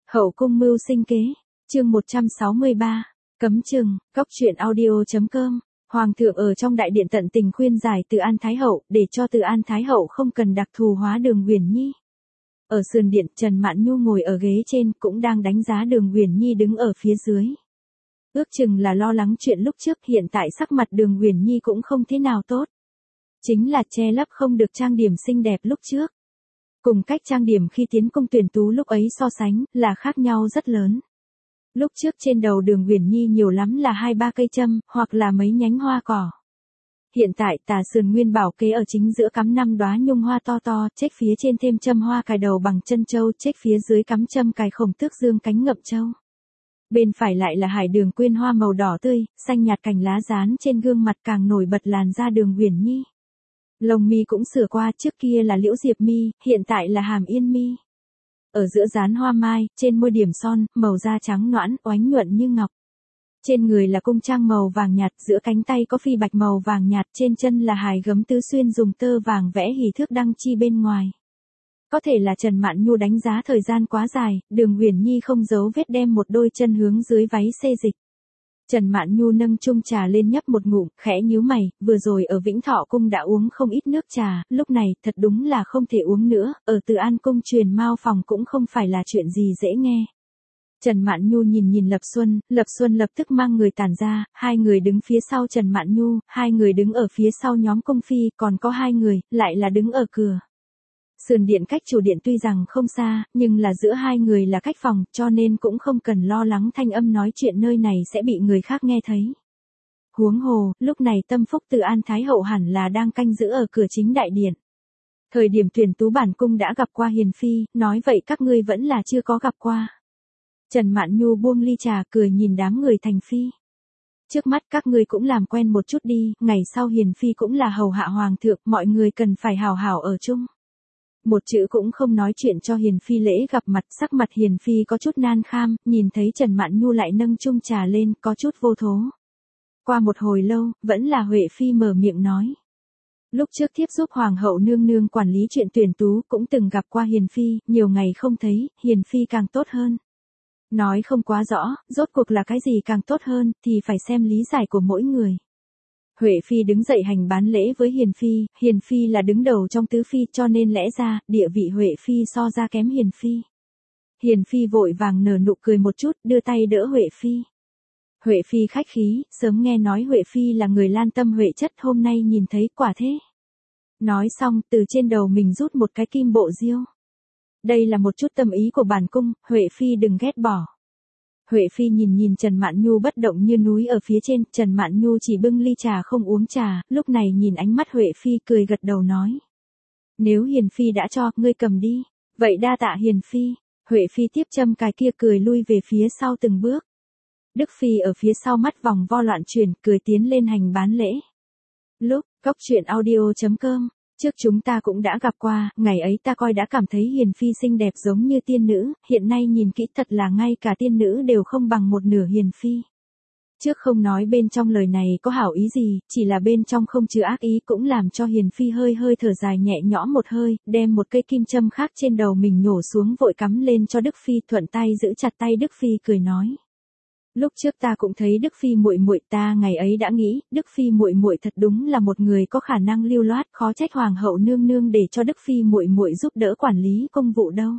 Hậu cung mưu sinh kế, chương 163, cấm chừng, cóc truyện audio.com. Hoàng thượng ở trong đại điện tận tình khuyên giải Từ An Thái Hậu, để cho Từ An Thái Hậu không cần đặc thù hóa Đường Uyển Nhi. Ở sườn điện, Trần Mạn Nhu ngồi ở ghế trên, cũng đang đánh giá Đường Uyển Nhi đứng ở phía dưới. Ước chừng là lo lắng chuyện lúc trước, hiện tại sắc mặt Đường Uyển Nhi cũng không thế nào tốt. Chính là che lấp không được trang điểm xinh đẹp lúc trước. Cùng cách trang điểm khi tiến cung tuyển tú lúc ấy so sánh, là khác nhau rất lớn. Lúc trước trên đầu Đường Uyển Nhi nhiều lắm là 2-3 cây châm, hoặc là mấy nhánh hoa cỏ. Hiện tại tà sườn nguyên bảo kế ở chính giữa cắm 5 đóa nhung hoa to to, chếch phía trên thêm châm hoa cài đầu bằng chân châu, chếch phía dưới cắm châm cài khổng tước dương cánh ngậm châu. Bên phải lại là hải đường quyên hoa màu đỏ tươi, xanh nhạt cành lá dán trên gương mặt càng nổi bật làn da Đường Uyển Nhi. Lông mi cũng sửa qua, trước kia là liễu diệp mi, hiện tại là hàm yên mi. Ở giữa dán hoa mai, trên môi điểm son, màu da trắng nõn, oánh nhuận như ngọc. Trên người là cung trang màu vàng nhạt, giữa cánh tay có phi bạch màu vàng nhạt, trên chân là hài gấm tứ xuyên dùng tơ vàng vẽ hỉ thước đăng chi bên ngoài. Có thể là Trần Mạn Nhu đánh giá thời gian quá dài, Đường Uyển Nhi không giấu vết đem một đôi chân hướng dưới váy xê dịch. Trần Mạn Nhu nâng chung trà lên nhấp một ngụm, khẽ nhíu mày, vừa rồi ở Vĩnh Thọ cung đã uống không ít nước trà, lúc này thật đúng là không thể uống nữa, ở Từ An cung truyền mao phòng cũng không phải là chuyện gì dễ nghe. Trần Mạn Nhu nhìn Lập Xuân lập tức mang người tản ra, 2 người đứng phía sau Trần Mạn Nhu, 2 người đứng ở phía sau nhóm cung phi, còn có 2 người, lại là đứng ở cửa. Sườn điện cách chủ điện tuy rằng không xa, nhưng là giữa 2 người là cách phòng, cho nên cũng không cần lo lắng thanh âm nói chuyện nơi này sẽ bị người khác nghe thấy. Huống hồ, lúc này tâm phúc Từ An Thái Hậu hẳn là đang canh giữ ở cửa chính đại điện. Thời điểm tuyển tú bản cung đã gặp qua hiền phi, nói vậy các ngươi vẫn là chưa có gặp qua. Trần Mạn Nhu buông ly trà cười nhìn đám người thành phi. Trước mắt các ngươi cũng làm quen một chút đi, ngày sau hiền phi cũng là hầu hạ hoàng thượng, mọi người cần phải hào hảo ở chung. Một chữ cũng không nói chuyện cho hiền phi lễ gặp mặt, sắc mặt hiền phi có chút nan kham, nhìn thấy Trần Mạn Nhu lại nâng chung trà lên, có chút vô thố. Qua một hồi lâu, vẫn là Huệ phi mở miệng nói. Lúc trước thiếp giúp hoàng hậu nương nương quản lý chuyện tuyển tú, cũng từng gặp qua hiền phi, nhiều ngày không thấy, hiền phi càng tốt hơn. Nói không quá rõ, rốt cuộc là cái gì càng tốt hơn, thì phải xem lý giải của mỗi người. Huệ phi đứng dậy hành bán lễ với hiền phi là đứng đầu trong tứ phi, cho nên lẽ ra, địa vị Huệ phi so ra kém hiền phi. Hiền phi vội vàng nở nụ cười một chút, đưa tay đỡ Huệ phi. Huệ phi khách khí, sớm nghe nói Huệ phi là người lan tâm huệ chất, hôm nay nhìn thấy quả thế. Nói xong, từ trên đầu mình rút một cái kim bộ diêu. Đây là một chút tâm ý của bản cung, Huệ phi đừng ghét bỏ. Huệ phi nhìn Trần Mạn Nhu bất động như núi ở phía trên, Trần Mạn Nhu chỉ bưng ly trà không uống trà, lúc này nhìn ánh mắt Huệ phi cười gật đầu nói. Nếu hiền phi đã cho, ngươi cầm đi, vậy đa tạ hiền phi. Huệ phi tiếp châm cài kia cười lui về phía sau từng bước. Đức phi ở phía sau mắt vòng vo loạn chuyển, cười tiến lên hành bán lễ. Lúc, cóc truyện audio.com. Trước chúng ta cũng đã gặp qua, ngày ấy ta coi đã cảm thấy hiền phi xinh đẹp giống như tiên nữ, hiện nay nhìn kỹ thật là ngay cả tiên nữ đều không bằng một nửa hiền phi. Trước không nói bên trong lời này có hảo ý gì, chỉ là bên trong không chứa ác ý cũng làm cho hiền phi hơi thở dài nhẹ nhõm một hơi, đem một cây kim châm khác trên đầu mình nhổ xuống vội cắm lên cho Đức phi, thuận tay giữ chặt tay Đức phi cười nói. Lúc trước ta cũng thấy Đức phi muội muội, ta ngày ấy đã nghĩ, Đức phi muội muội thật đúng là một người có khả năng lưu loát, khó trách hoàng hậu nương nương để cho Đức phi muội muội giúp đỡ quản lý công vụ đâu.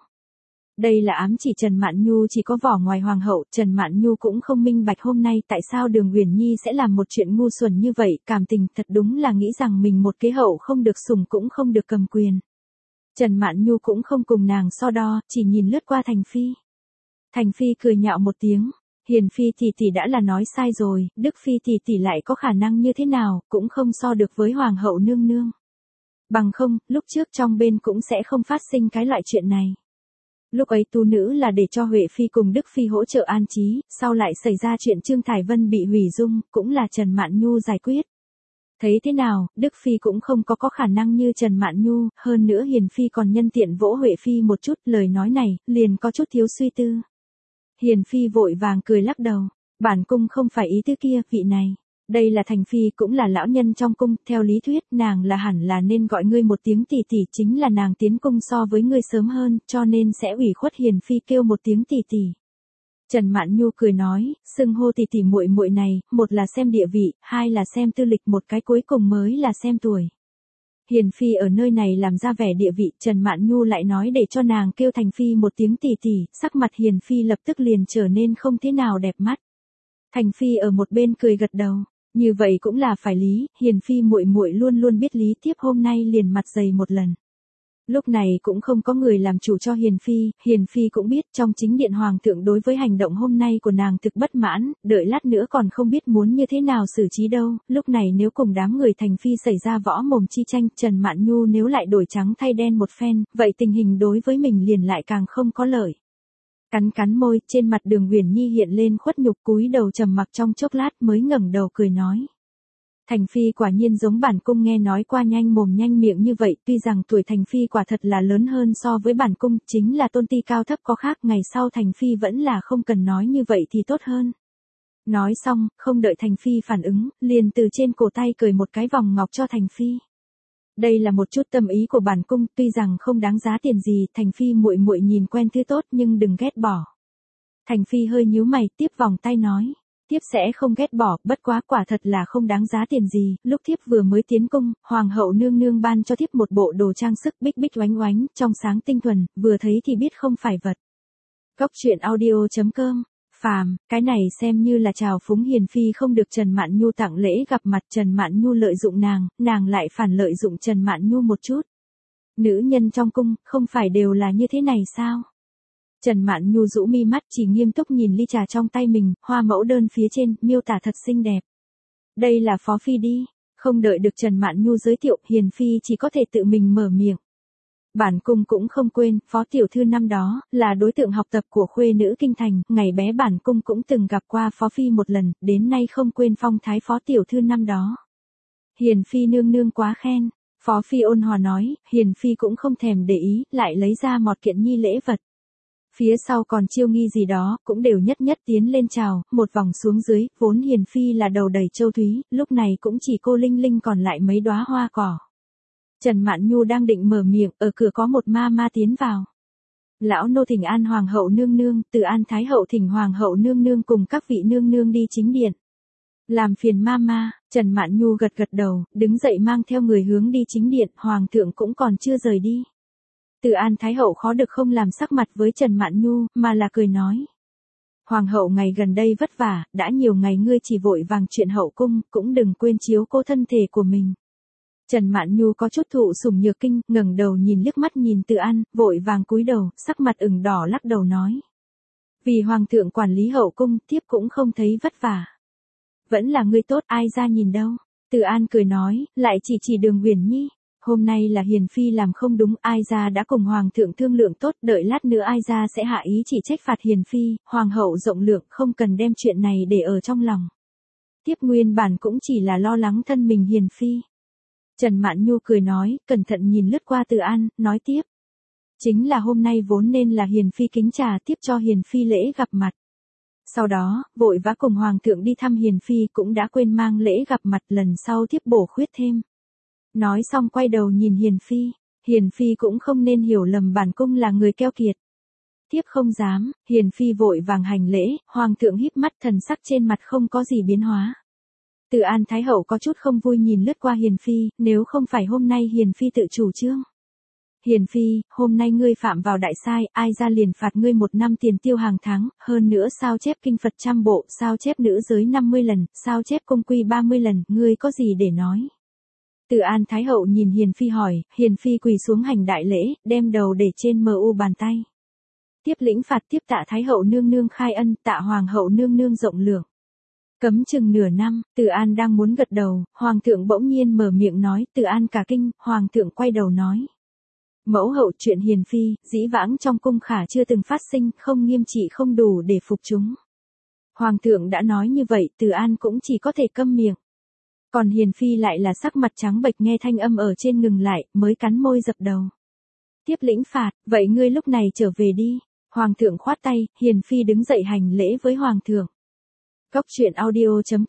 Đây là ám chỉ Trần Mạn Nhu chỉ có vỏ ngoài hoàng hậu, Trần Mạn Nhu cũng không minh bạch hôm nay tại sao Đường Uyển Nhi sẽ làm một chuyện ngu xuẩn như vậy, cảm tình thật đúng là nghĩ rằng mình một kế hậu không được sủng cũng không được cầm quyền. Trần Mạn Nhu cũng không cùng nàng so đo, chỉ nhìn lướt qua Thành phi. Thành phi cười nhạo một tiếng. Hiền phi tỷ đã là nói sai rồi, Đức phi tỷ lại có khả năng như thế nào, cũng không so được với hoàng hậu nương nương. Bằng không, lúc trước trong bên cũng sẽ không phát sinh cái loại chuyện này. Lúc ấy tu nữ là để cho Huệ phi cùng Đức phi hỗ trợ an trí, sau lại xảy ra chuyện Trương Thải Vân bị hủy dung, cũng là Trần Mạn Nhu giải quyết. Thấy thế nào, Đức phi cũng không có khả năng như Trần Mạn Nhu, hơn nữa hiền phi còn nhân tiện vỗ Huệ phi một chút, lời nói này, liền có chút thiếu suy tư. Hiền phi vội vàng cười lắc đầu, bản cung không phải ý tứ kia, vị này. Đây là Thành Phi cũng là lão nhân trong cung, theo lý thuyết nàng là hẳn là nên gọi ngươi một tiếng tỷ tỷ, chính là nàng tiến cung so với ngươi sớm hơn, cho nên sẽ ủy khuất Hiền Phi kêu một tiếng tỷ tỷ. Trần Mạn Nhu cười nói, xưng hô tỷ tỷ muội muội này, một là xem địa vị, hai là xem tư lịch, một cái cuối cùng mới là xem tuổi. Hiền Phi ở nơi này làm ra vẻ địa vị, Trần Mạn Nhu lại nói để cho nàng kêu Thành Phi một tiếng tỷ tỷ, sắc mặt Hiền Phi lập tức liền trở nên không thế nào đẹp mắt. Thành Phi ở một bên cười gật đầu, như vậy cũng là phải lý, Hiền Phi muội muội luôn luôn biết lý, tiếp hôm nay liền mặt dày một lần. Lúc này cũng không có người làm chủ cho Hiền Phi cũng biết trong chính điện hoàng thượng đối với hành động hôm nay của nàng thực bất mãn, đợi lát nữa còn không biết muốn như thế nào xử trí đâu, lúc này nếu cùng đám người Thành Phi xảy ra võ mồm chi tranh, Trần Mạn Nhu nếu lại đổi trắng thay đen một phen, vậy tình hình đối với mình liền lại càng không có lợi. Cắn cắn môi, trên mặt Đường Uyển Nhi hiện lên khuất nhục, cúi đầu trầm mặc trong chốc lát mới ngẩng đầu cười nói. Thành Phi quả nhiên giống bản cung nghe nói qua nhanh mồm nhanh miệng như vậy, tuy rằng tuổi Thành Phi quả thật là lớn hơn so với bản cung, chính là tôn ti cao thấp có khác, ngày sau Thành Phi vẫn là không cần nói như vậy thì tốt hơn. Nói xong, không đợi Thành Phi phản ứng, liền từ trên cổ tay cởi một cái vòng ngọc cho Thành Phi. Đây là một chút tâm ý của bản cung, tuy rằng không đáng giá tiền gì, Thành Phi muội muội nhìn quen thứ tốt nhưng đừng ghét bỏ. Thành Phi hơi nhíu mày, tiếp vòng tay nói. Thiếp sẽ không ghét bỏ, bất quá quả thật là không đáng giá tiền gì, lúc thiếp vừa mới tiến cung, hoàng hậu nương nương ban cho thiếp một bộ đồ trang sức bích bích oánh oánh, trong sáng tinh thuần, vừa thấy thì biết không phải vật. Cốc truyện audio.com, phàm, cái này xem như là chào phúng Hiền Phi không được Trần Mạn Nhu tặng lễ gặp mặt, Trần Mạn Nhu lợi dụng nàng lại phản lợi dụng Trần Mạn Nhu một chút. Nữ nhân trong cung, không phải đều là như thế này sao? Trần Mạn Nhu rũ mi mắt chỉ nghiêm túc nhìn ly trà trong tay mình, hoa mẫu đơn phía trên, miêu tả thật xinh đẹp. Đây là Phó Phi đi, không đợi được Trần Mạn Nhu giới thiệu, Hiền Phi chỉ có thể tự mình mở miệng. Bản cung cũng không quên, Phó Tiểu Thư năm đó, là đối tượng học tập của khuê nữ kinh thành, ngày bé bản cung cũng từng gặp qua Phó Phi một lần, đến nay không quên phong thái Phó Tiểu Thư năm đó. Hiền Phi nương nương quá khen, Phó Phi ôn hòa nói, Hiền Phi cũng không thèm để ý, lại lấy ra một kiện nhi lễ vật. Phía sau còn chiêu nghi gì đó, cũng đều nhất nhất tiến lên chào, một vòng xuống dưới, vốn Hiền Phi là đầu đầy châu thúy, lúc này cũng chỉ cô Linh Linh còn lại mấy đóa hoa cỏ. Trần Mạn Nhu đang định mở miệng, ở cửa có một ma tiến vào. Lão nô thỉnh an hoàng hậu nương nương, Từ An thái hậu thỉnh hoàng hậu nương nương cùng các vị nương nương đi chính điện. Làm phiền ma, Trần Mạn Nhu gật gật đầu, đứng dậy mang theo người hướng đi chính điện, hoàng thượng cũng còn chưa rời đi. Từ An thái hậu khó được không làm sắc mặt với Trần Mạn Nhu, mà là cười nói. Hoàng hậu ngày gần đây vất vả, đã nhiều ngày ngươi chỉ vội vàng chuyện hậu cung, cũng đừng quên chiếu cố thân thể của mình. Trần Mạn Nhu có chút thụ sủng nhược kinh, ngẩng đầu nhìn liếc mắt nhìn Từ An, vội vàng cúi đầu, sắc mặt ửng đỏ lắc đầu nói. Vì hoàng thượng quản lý hậu cung, thiếp cũng không thấy vất vả. Vẫn là ngươi tốt, ai ra nhìn đâu. Từ An cười nói, lại chỉ Đường Uyển Nhi. Hôm nay là Hiền Phi làm không đúng, ai ra đã cùng hoàng thượng thương lượng tốt, đợi lát nữa ai ra sẽ hạ ý chỉ trách phạt Hiền Phi, hoàng hậu rộng lượng không cần đem chuyện này để ở trong lòng. Tiếp nguyên bản cũng chỉ là lo lắng thân mình Hiền Phi. Trần Mạn Nhu cười nói, cẩn thận nhìn lướt qua Từ An, nói tiếp. Chính là hôm nay vốn nên là Hiền Phi kính trà tiếp cho Hiền Phi lễ gặp mặt. Sau đó, vội vã cùng hoàng thượng đi thăm Hiền Phi cũng đã quên mang lễ gặp mặt, lần sau tiếp bổ khuyết thêm. Nói xong quay đầu nhìn Hiền Phi cũng không nên hiểu lầm bản cung là người keo kiệt. Thiếp không dám, Hiền Phi vội vàng hành lễ, hoàng thượng híp mắt thần sắc trên mặt không có gì biến hóa. Từ An thái hậu có chút không vui nhìn lướt qua Hiền Phi, nếu không phải hôm nay Hiền Phi tự chủ trương. Hiền Phi, hôm nay ngươi phạm vào đại sai, ai ra liền phạt ngươi 1 năm tiền tiêu hàng tháng, hơn nữa sao chép kinh Phật 100 bộ, sao chép nữ giới 50 lần, sao chép cung quy 30 lần, ngươi có gì để nói. Từ An thái hậu nhìn Hiền Phi hỏi, Hiền Phi quỳ xuống hành đại lễ, đem đầu để trên mu bàn tay. Tiếp lĩnh phạt, tiếp tạ thái hậu nương nương khai ân, tạ hoàng hậu nương nương rộng lượng. Cấm chừng nửa năm, Từ An đang muốn gật đầu, hoàng thượng bỗng nhiên mở miệng nói, Từ An cả kinh, hoàng thượng quay đầu nói. Mẫu hậu, chuyện Hiền Phi, dĩ vãng trong cung khả chưa từng phát sinh, không nghiêm trị không đủ để phục chúng. Hoàng thượng đã nói như vậy, Từ An cũng chỉ có thể câm miệng. Còn Hiền Phi lại là sắc mặt trắng bệch, nghe thanh âm ở trên ngừng lại, mới cắn môi dập đầu. Tiếp lĩnh phạt, vậy ngươi lúc này trở về đi. Hoàng thượng khoát tay, Hiền Phi đứng dậy hành lễ với hoàng thượng. Cốc truyện audio.com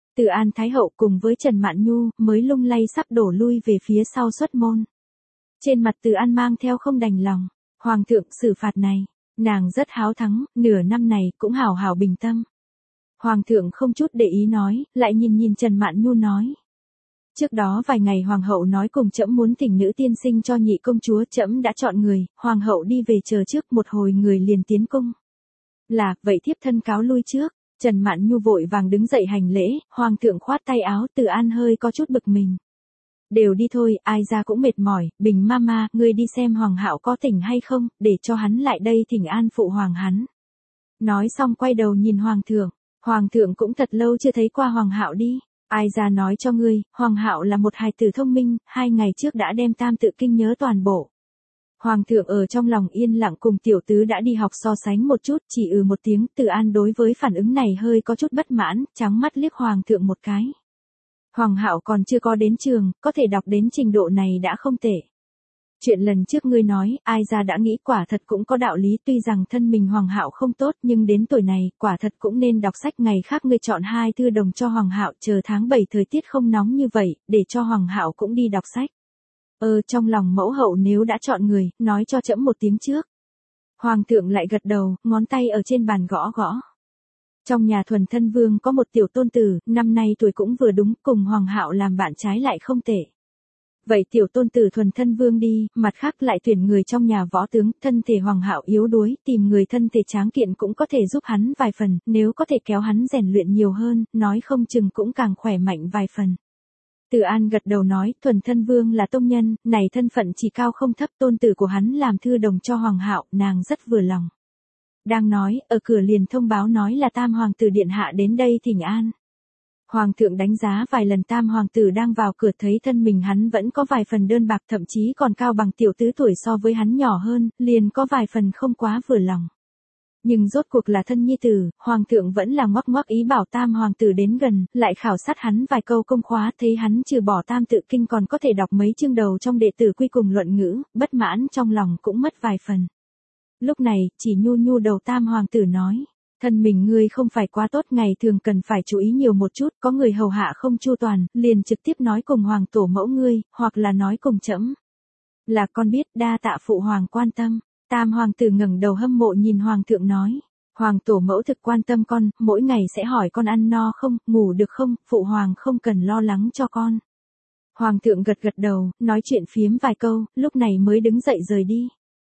Từ An Thái Hậu cùng với Trần Mạn Nhu mới lung lay sắp đổ lui về phía sau xuất môn. Trên mặt Từ An mang theo không đành lòng, Hoàng thượng xử phạt này, nàng rất háo thắng, nửa năm này cũng hảo hảo bình tâm. Hoàng thượng không chút để ý nói, lại nhìn Trần Mạn Nhu nói. Trước đó vài ngày Hoàng hậu nói cùng trẫm muốn thỉnh nữ tiên sinh cho nhị công chúa, trẫm đã chọn người, Hoàng hậu đi về chờ trước, một hồi người liền tiến cung. Là, vậy thiếp thân cáo lui trước. Trần Mạn Nhu vội vàng đứng dậy hành lễ, Hoàng thượng khoát tay áo, Từ An hơi có chút bực mình. Đều đi thôi, ai ra cũng mệt mỏi, Bình mama, ngươi đi xem Hoàng hạo có tỉnh hay không, để cho hắn lại đây thỉnh an phụ hoàng hắn. Nói xong quay đầu nhìn Hoàng thượng cũng thật lâu chưa thấy qua Hoàng hạo đi. Ai ra nói cho ngươi, Hoàng hạo là một hài tử thông minh, 2 ngày trước đã đem tam tự kinh nhớ toàn bộ. Hoàng thượng ở trong lòng yên lặng cùng tiểu tứ đã đi học so sánh một chút, chỉ một tiếng. Từ An đối với phản ứng này hơi có chút bất mãn, trắng mắt liếc Hoàng thượng một cái. Hoàng hạo còn chưa có đến trường, có thể đọc đến trình độ này đã không tệ. Chuyện lần trước ngươi nói, ai ra đã nghĩ quả thật cũng có đạo lý, tuy rằng thân mình Hoàng hạo không tốt nhưng đến tuổi này, quả thật cũng nên đọc sách. Ngày khác ngươi chọn 2 thư đồng cho Hoàng hạo, chờ tháng 7 thời tiết không nóng như vậy, để cho Hoàng hạo cũng đi đọc sách. Trong lòng mẫu hậu nếu đã chọn người, nói cho trẫm một tiếng trước. Hoàng thượng lại gật đầu, ngón tay ở trên bàn gõ gõ. Trong nhà Thuần Thân Vương có một tiểu tôn tử, năm nay tuổi cũng vừa đúng, cùng Hoàng hạo làm bạn trái lại không tệ. Vậy tiểu tôn tử Thuần Thân Vương đi, mặt khác lại tuyển người trong nhà võ tướng, thân thể Hoàng hạo yếu đuối, tìm người thân thể tráng kiện cũng có thể giúp hắn vài phần, nếu có thể kéo hắn rèn luyện nhiều hơn, nói không chừng cũng càng khỏe mạnh vài phần. Từ An gật đầu nói, Thuần Thân Vương là tông nhân, này thân phận chỉ cao không thấp, tôn tử của hắn làm thư đồng cho Hoàng hạo, nàng rất vừa lòng. Đang nói, ở cửa liền thông báo nói là Tam hoàng tử điện hạ đến đây thỉnh an. Hoàng thượng đánh giá vài lần Tam hoàng tử đang vào cửa, thấy thân mình hắn vẫn có vài phần đơn bạc, thậm chí còn cao bằng tiểu tứ tuổi so với hắn nhỏ hơn, liền có vài phần không quá vừa lòng. Nhưng rốt cuộc là thân nhi tử, Hoàng thượng vẫn là ngoắc ngoắc ý bảo Tam hoàng tử đến gần, lại khảo sát hắn vài câu công khóa, thấy hắn trừ bỏ Tam tự kinh còn có thể đọc mấy chương đầu trong đệ tử quy cùng luận ngữ, bất mãn trong lòng cũng mất vài phần. Lúc này, chỉ nhu đầu Tam hoàng tử nói, thân mình ngươi không phải quá tốt, ngày thường cần phải chú ý nhiều một chút, có người hầu hạ không chu toàn, liền trực tiếp nói cùng hoàng tổ mẫu ngươi, hoặc là nói cùng trẫm. Là con biết, đa tạ phụ hoàng quan tâm. Tam hoàng tử ngẩng đầu hâm mộ nhìn Hoàng thượng nói, Hoàng tổ mẫu thực quan tâm con, mỗi ngày sẽ hỏi con ăn no không, ngủ được không, phụ hoàng không cần lo lắng cho con. Hoàng thượng gật đầu, nói chuyện phiếm vài câu, lúc này mới đứng dậy rời đi.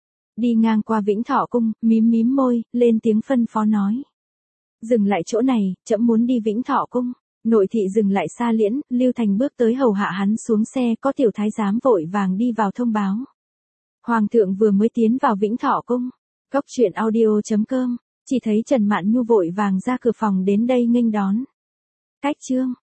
Đi ngang qua Vĩnh Thọ cung, mím môi, lên tiếng phân phó nói. Dừng lại chỗ này, trẫm muốn đi Vĩnh Thọ cung. Nội thị dừng lại xa liễn, Lưu Thành bước tới hầu hạ hắn xuống xe, có tiểu thái giám vội vàng đi vào thông báo. Hoàng thượng vừa mới tiến vào Vĩnh Thọ cung. Cốc truyện audio.com, chỉ thấy Trần Mạn Nhu vội vàng ra cửa phòng đến đây nghênh đón. Cách chương